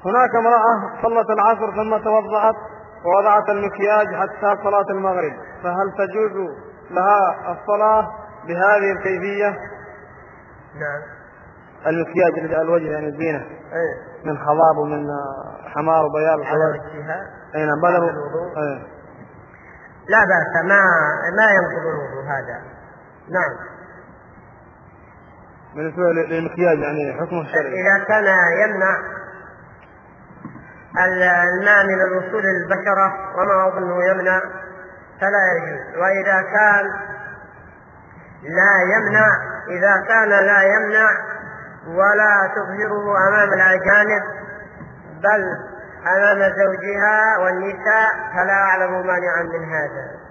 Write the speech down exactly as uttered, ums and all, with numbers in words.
هناك امرأة صلت العصر ثم توضأت ووضعت المكياج حتى صلاة المغرب، فهل تجوز لها الصلاة بهذه الكيفية؟ نعم. المكياج الذي الوجه يعني الزينة ايه من خضاب ومن حمار وبياض على وجهها اين بدل ايه. لا بأس، ما ما ينقض الوضوء هذا. نعم. بالنسبة للمكياج يعني حكم الشرعي إذا كان يمنع الماء من الوصول للبشرة وما أظنه يمنع فلا يجوز، وإذا كان لا يمنع إذا كان لا يمنع ولا تظهره أمام الأجانب بل أمام زوجها والنساء فلا أعلم مانعا من هذا.